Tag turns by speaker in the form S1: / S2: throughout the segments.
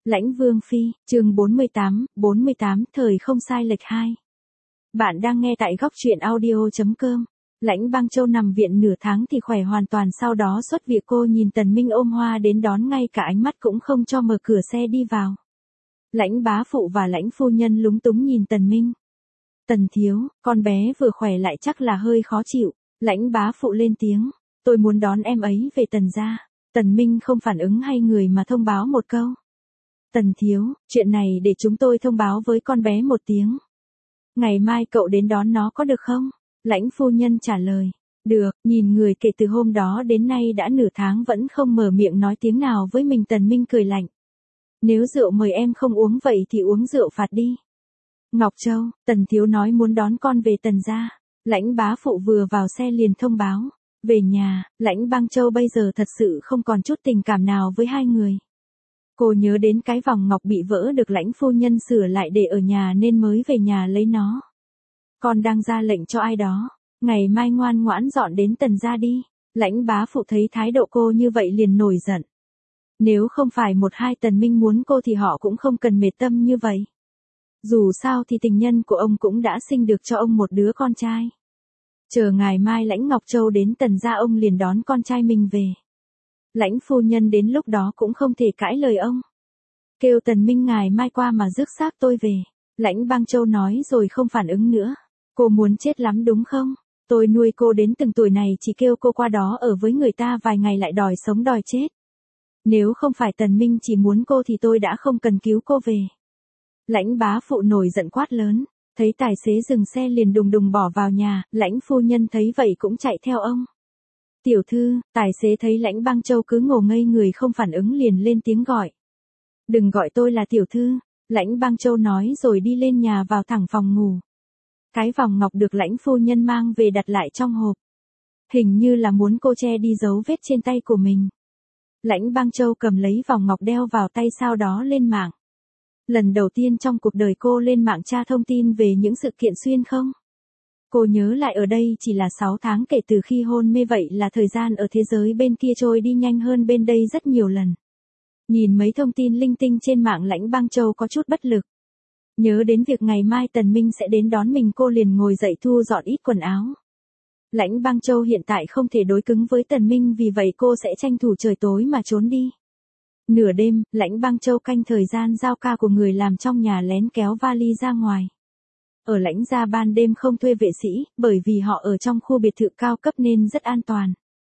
S1: Lãnh Vương Phi, chương 48, thời không sai lệch 2. Bạn đang nghe tại góc truyện audio.com. Lãnh Băng Châu nằm viện nửa tháng thì khỏe hoàn toàn, sau đó xuất viện. Cô nhìn Tần Minh ôm hoa đến đón, ngay cả ánh mắt cũng không cho mở cửa xe đi vào. Lãnh bá phụ và lãnh phu nhân lúng túng nhìn Tần Minh. Tần thiếu, con bé vừa khỏe lại chắc là hơi khó chịu. Lãnh bá phụ lên tiếng, tôi muốn đón em ấy về Tần gia. Tần Minh không phản ứng hay người mà thông báo một câu. Tần thiếu, chuyện này để chúng tôi thông báo với con bé một tiếng. Ngày mai cậu đến đón nó có được không? Lãnh phu nhân trả lời. Được, nhìn người kể từ hôm đó đến nay đã nửa tháng vẫn không mở miệng nói tiếng nào với mình. Tần Minh cười lạnh. Nếu rượu mời em không uống vậy thì uống rượu phạt đi. Ngọc Châu, Tần thiếu nói muốn đón con về Tần gia. Lãnh bá phụ vừa vào xe liền thông báo. Về nhà, Lãnh Băng Châu bây giờ thật sự không còn chút tình cảm nào với hai người. Cô nhớ đến cái vòng ngọc bị vỡ được lãnh phu nhân sửa lại để ở nhà nên mới về nhà lấy nó. Con đang ra lệnh cho ai đó, ngày mai ngoan ngoãn dọn đến Tần gia đi. Lãnh bá phụ thấy thái độ cô như vậy liền nổi giận. Nếu không phải một hai Tần Minh muốn cô thì họ cũng không cần mệt tâm như vậy. Dù sao thì tình nhân của ông cũng đã sinh được cho ông một đứa con trai. Chờ ngày mai Lãnh Ngọc Châu đến Tần gia ông liền đón con trai mình về. Lãnh phu nhân đến lúc đó cũng không thể cãi lời ông. Kêu Tần Minh ngày mai qua mà rước xác tôi về. Lãnh Băng Châu nói rồi không phản ứng nữa. Cô muốn chết lắm đúng không? Tôi nuôi cô đến từng tuổi này chỉ kêu cô qua đó ở với người ta vài ngày lại đòi sống đòi chết. Nếu không phải Tần Minh chỉ muốn cô thì tôi đã không cần cứu cô về. Lãnh bá phụ nổi giận quát lớn. Thấy tài xế dừng xe liền đùng đùng bỏ vào nhà. Lãnh phu nhân thấy vậy cũng chạy theo ông. Tiểu thư, tài xế thấy Lãnh Băng Châu cứ ngồi ngây người không phản ứng liền lên tiếng gọi. Đừng gọi tôi là tiểu thư, Lãnh Băng Châu nói rồi đi lên nhà vào thẳng phòng ngủ. Cái vòng ngọc được Lãnh phu nhân mang về đặt lại trong hộp. Hình như là muốn cô che đi dấu vết trên tay của mình. Lãnh Băng Châu cầm lấy vòng ngọc đeo vào tay, sau đó lên mạng. Lần đầu tiên trong cuộc đời cô lên mạng tra thông tin về những sự kiện xuyên không. Cô nhớ lại ở đây chỉ là 6 tháng kể từ khi hôn mê, vậy là thời gian ở thế giới bên kia trôi đi nhanh hơn bên đây rất nhiều lần. Nhìn mấy thông tin linh tinh trên mạng, Lãnh Băng Châu có chút bất lực. Nhớ đến việc ngày mai Tần Minh sẽ đến đón mình, cô liền ngồi dậy thu dọn ít quần áo. Lãnh Băng Châu hiện tại không thể đối cứng với Tần Minh, vì vậy cô sẽ tranh thủ trời tối mà trốn đi. Nửa đêm, Lãnh Băng Châu canh thời gian giao ca của người làm trong nhà lén kéo vali ra ngoài. Ở Lãnh gia ban đêm không thuê vệ sĩ, bởi vì họ ở trong khu biệt thự cao cấp nên rất an toàn.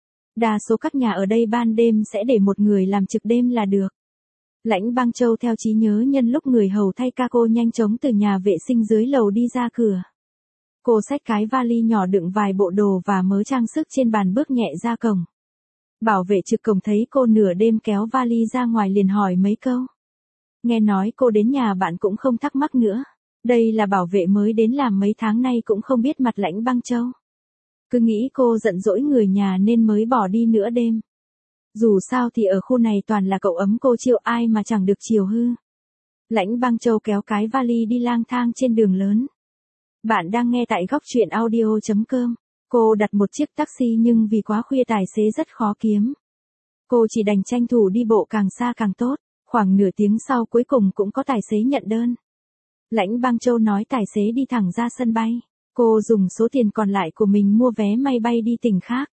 S1: Đa số các nhà ở đây ban đêm sẽ để một người làm trực đêm là được. Lãnh Băng Châu theo trí nhớ nhân lúc người hầu thay ca, cô nhanh chóng từ nhà vệ sinh dưới lầu đi ra cửa. Cô xách cái vali nhỏ đựng vài bộ đồ và mớ trang sức trên bàn, bước nhẹ ra cổng. Bảo vệ trực cổng thấy cô nửa đêm kéo vali ra ngoài liền hỏi mấy câu. Nghe nói cô đến nhà bạn cũng không thắc mắc nữa. Đây là bảo vệ mới đến làm mấy tháng nay cũng không biết mặt Lãnh Băng Châu. Cứ nghĩ cô giận dỗi người nhà nên mới bỏ đi nửa đêm. Dù sao thì ở khu này toàn là cậu ấm, cô chiều ai mà chẳng được chiều hư. Lãnh Băng Châu kéo cái vali đi lang thang trên đường lớn. Bạn đang nghe tại góc truyện audio.com. Cô đặt một chiếc taxi nhưng vì quá khuya tài xế rất khó kiếm. Cô chỉ đành tranh thủ đi bộ càng xa càng tốt. Khoảng nửa tiếng sau cuối cùng cũng có tài xế nhận đơn. Lãnh Băng Châu nói tài xế đi thẳng ra sân bay. Cô dùng số tiền còn lại của mình mua vé máy bay đi tỉnh khác.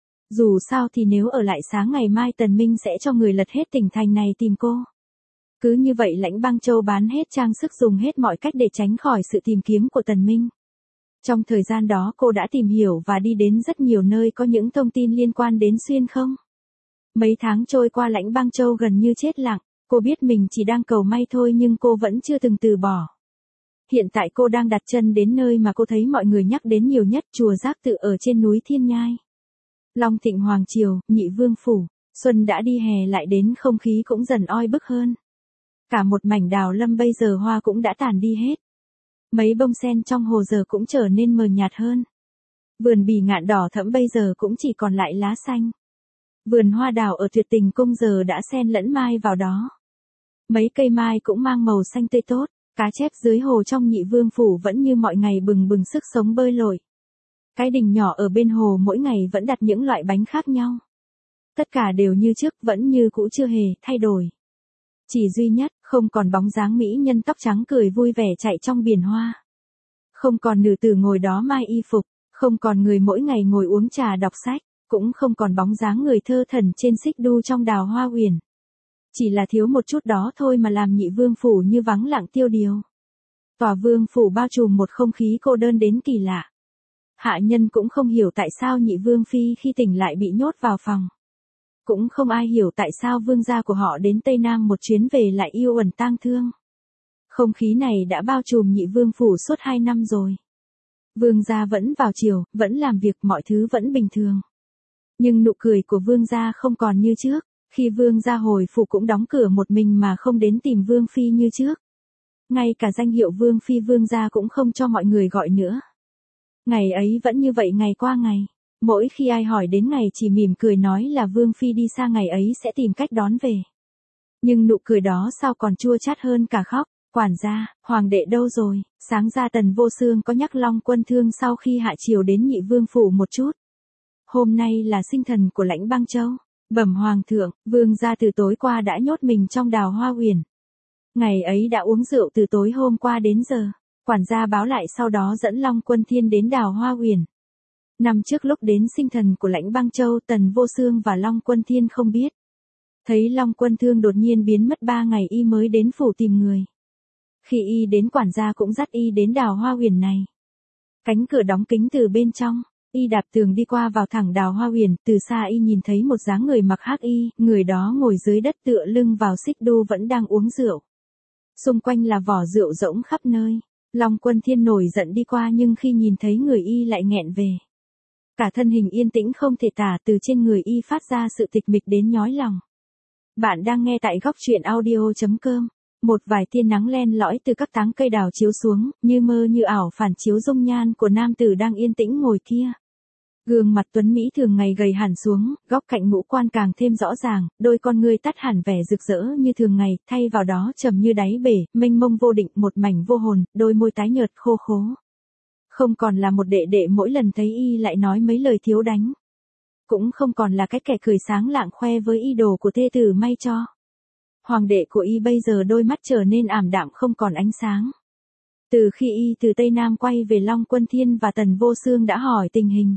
S1: Dù sao thì nếu ở lại sáng ngày mai Tần Minh sẽ cho người lật hết tỉnh thành này tìm cô. Cứ như vậy Lãnh Băng Châu bán hết trang sức, dùng hết mọi cách để tránh khỏi sự tìm kiếm của Tần Minh. Trong thời gian đó cô đã tìm hiểu và đi đến rất nhiều nơi có những thông tin liên quan đến xuyên không. Mấy tháng trôi qua Lãnh Băng Châu gần như chết lặng. Cô biết mình chỉ đang cầu may thôi nhưng cô vẫn chưa từng từ bỏ. Hiện tại cô đang đặt chân đến nơi mà cô thấy mọi người nhắc đến nhiều nhất, chùa Giác Tự ở trên núi Thiên Nhai. Long Thịnh Hoàng Triều, Nhị Vương Phủ, xuân đã đi hè lại đến, không khí cũng dần oi bức hơn. Cả một mảnh đào lâm bây giờ hoa cũng đã tàn đi hết. Mấy bông sen trong hồ giờ cũng trở nên mờ nhạt hơn. Vườn bỉ ngạn đỏ thẫm bây giờ cũng chỉ còn lại lá xanh. Vườn hoa đào ở Tuyệt Tình Cung giờ đã xen lẫn mai vào đó. Mấy cây mai cũng mang màu xanh tươi tốt. Cá chép dưới hồ trong Nhị Vương Phủ vẫn như mọi ngày bừng bừng sức sống bơi lội. Cái đình nhỏ ở bên hồ mỗi ngày vẫn đặt những loại bánh khác nhau. Tất cả đều như trước, vẫn như cũ, chưa hề thay đổi. Chỉ duy nhất, Không còn bóng dáng mỹ nhân tóc trắng cười vui vẻ chạy trong biển hoa. Không còn nữ tử ngồi đó mai y phục, không còn người mỗi ngày ngồi uống trà đọc sách, cũng không còn bóng dáng người thơ thẩn trên xích đu trong đào hoa uyển. Chỉ là thiếu một chút đó thôi mà làm Nhị Vương phủ như vắng lặng tiêu điều. Tòa vương phủ bao trùm một không khí cô đơn đến kỳ lạ. Hạ nhân cũng không hiểu tại sao Nhị Vương phi khi tỉnh lại bị nhốt vào phòng. Cũng không ai hiểu tại sao vương gia của họ đến Tây Nam một chuyến về lại yêu ẩn tang thương. Không khí này đã bao trùm Nhị Vương phủ suốt 2 năm rồi. Vương gia vẫn vào triều, vẫn làm việc, mọi thứ vẫn bình thường. Nhưng nụ cười của vương gia không còn như trước, khi vương gia hồi phủ cũng đóng cửa một mình mà không đến tìm vương phi như trước. Ngay cả danh hiệu vương phi vương gia cũng không cho mọi người gọi nữa. Ngày ấy vẫn như vậy ngày qua ngày. Mỗi khi ai hỏi đến ngày chỉ mỉm cười nói là vương phi đi xa ngày ấy sẽ tìm cách đón về. Nhưng nụ cười đó sao còn chua chát hơn cả khóc. Quản gia, hoàng đệ đâu rồi? Sáng ra Tần Vô Xương có nhắc Long Quân Thương sau khi hạ triều đến Nhị Vương phủ một chút. Hôm nay là sinh thần của Lãnh Băng Châu. Bẩm hoàng thượng, vương gia từ tối qua đã nhốt mình trong đào hoa uyển. Ngày ấy đã uống rượu từ tối hôm qua đến giờ. Quản gia báo lại sau đó dẫn Long Quân Thiên đến đào hoa uyển. Năm trước lúc đến sinh thần của Lãnh Băng Châu, Tần Vô Xương và Long Quân Thiên không biết. Thấy Long Quân Thương đột nhiên biến mất 3 ngày y mới đến phủ tìm người. Khi y đến quản gia cũng dắt y đến đào hoa uyển này. Cánh cửa đóng kín từ bên trong, y đạp tường đi qua vào thẳng đào hoa uyển, từ xa y nhìn thấy một dáng người mặc hắc y, người đó ngồi dưới đất tựa lưng vào xích đu vẫn đang uống rượu. Xung quanh là vỏ rượu rỗng khắp nơi. Long Quân Thiên nổi giận đi qua nhưng khi nhìn thấy người y lại nghẹn về. Cả thân hình yên tĩnh không thể tả, từ trên người y phát ra sự tịch mịch đến nhói lòng. Bạn đang nghe tại góc truyện audio.com. Một vài tia nắng len lỏi từ các tán cây đào chiếu xuống, như mơ như ảo phản chiếu dung nhan của nam tử đang yên tĩnh ngồi kia. Gương mặt tuấn mỹ thường ngày gầy hẳn xuống, góc cạnh ngũ quan càng thêm rõ ràng, đôi con ngươi tắt hẳn vẻ rực rỡ như thường ngày, thay vào đó trầm như đáy bể, mênh mông vô định, một mảnh vô hồn, đôi môi tái nhợt khô khố. Không còn là một đệ đệ mỗi lần thấy y lại nói mấy lời thiếu đánh. Cũng không còn là cái kẻ cười sáng lạng khoe với y đồ của thê tử may cho. Hoàng đệ của y bây giờ đôi mắt trở nên ảm đạm không còn ánh sáng. Từ khi y từ Tây Nam quay về, Long Quân Thiên và Tần Vô Xương đã hỏi tình hình.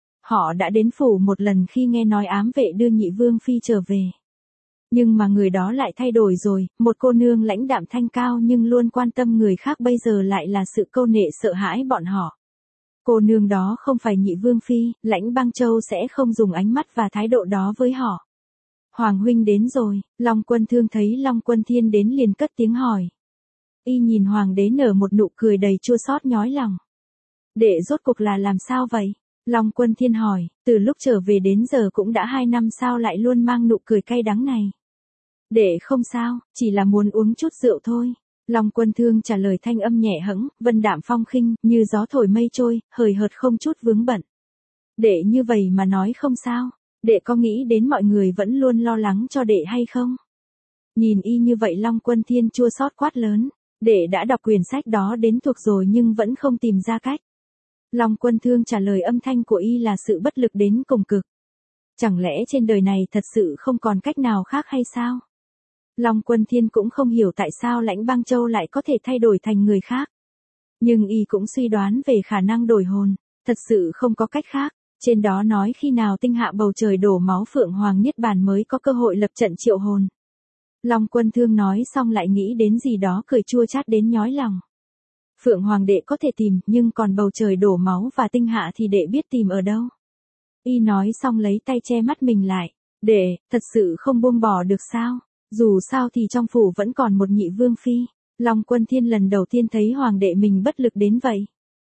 S1: Họ đã đến phủ một lần khi nghe nói ám vệ đưa Nhị Vương phi trở về. Nhưng mà người đó lại thay đổi rồi, một cô nương lãnh đạm thanh cao nhưng luôn quan tâm người khác bây giờ lại là sự câu nệ sợ hãi bọn họ. Cô nương đó không phải Nhị Vương phi, Lãnh Băng Châu sẽ không dùng ánh mắt và thái độ đó với họ. Hoàng huynh đến rồi. Long Quân Thương thấy Long Quân Thiên đến liền cất tiếng hỏi. Y nhìn hoàng đế nở một nụ cười đầy chua xót nhói lòng. Đệ rốt cuộc là làm sao vậy? Long Quân Thiên hỏi, từ lúc trở về đến giờ cũng đã 2 năm sao lại luôn mang nụ cười cay đắng này? Đệ không sao, chỉ là muốn uống chút rượu thôi. Long Quân Thương trả lời thanh âm nhẹ hẫng, vân đạm phong khinh, như gió thổi mây trôi, hời hợt không chút vướng bận. Đệ như vậy mà nói không sao, đệ có nghĩ đến mọi người vẫn luôn lo lắng cho đệ hay không? Nhìn y như vậy Long Quân Thiên chua xót quát lớn, đệ đã đọc quyển sách đó đến thuộc rồi nhưng vẫn không tìm ra cách. Long Quân Thương trả lời âm thanh của y là sự bất lực đến cùng cực. Chẳng lẽ trên đời này thật sự không còn cách nào khác hay sao? Long Quân Thiên cũng không hiểu tại sao Lãnh Băng Châu lại có thể thay đổi thành người khác. Nhưng y cũng suy đoán về khả năng đổi hồn, thật sự không có cách khác. Trên đó nói khi nào tinh hạ bầu trời đổ máu Phượng Hoàng Niết Bàn mới có cơ hội lập trận triệu hồn. Long Quân Thương nói xong lại nghĩ đến gì đó cười chua chát đến nhói lòng. Phượng Hoàng đệ có thể tìm, nhưng còn bầu trời đổ máu và tinh hạ thì đệ biết tìm ở đâu. Y nói xong lấy tay che mắt mình lại. Đệ, thật sự không buông bỏ được sao? Dù sao thì trong phủ vẫn còn một Nhị Vương phi. Long Quân Thiên lần đầu tiên thấy hoàng đệ mình bất lực đến vậy.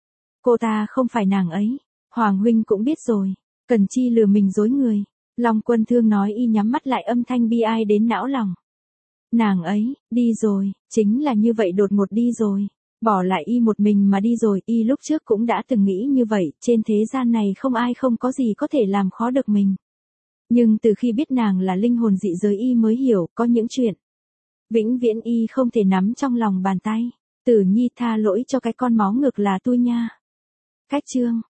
S1: Cô ta không phải nàng ấy. Hoàng huynh cũng biết rồi. Cần chi lừa mình dối người. Long Quân Thương nói y nhắm mắt lại âm thanh bi ai đến não lòng. Nàng ấy, đi rồi, chính là như vậy đột ngột đi rồi. Bỏ lại y một mình mà đi rồi, y lúc trước cũng đã từng nghĩ như vậy, trên thế gian này không ai không có gì có thể làm khó được mình. Nhưng từ khi biết nàng là linh hồn dị giới y mới hiểu, có những chuyện vĩnh viễn y không thể nắm trong lòng bàn tay. Tử Nhi tha lỗi cho cái con máu ngược là tôi nha. Cách chương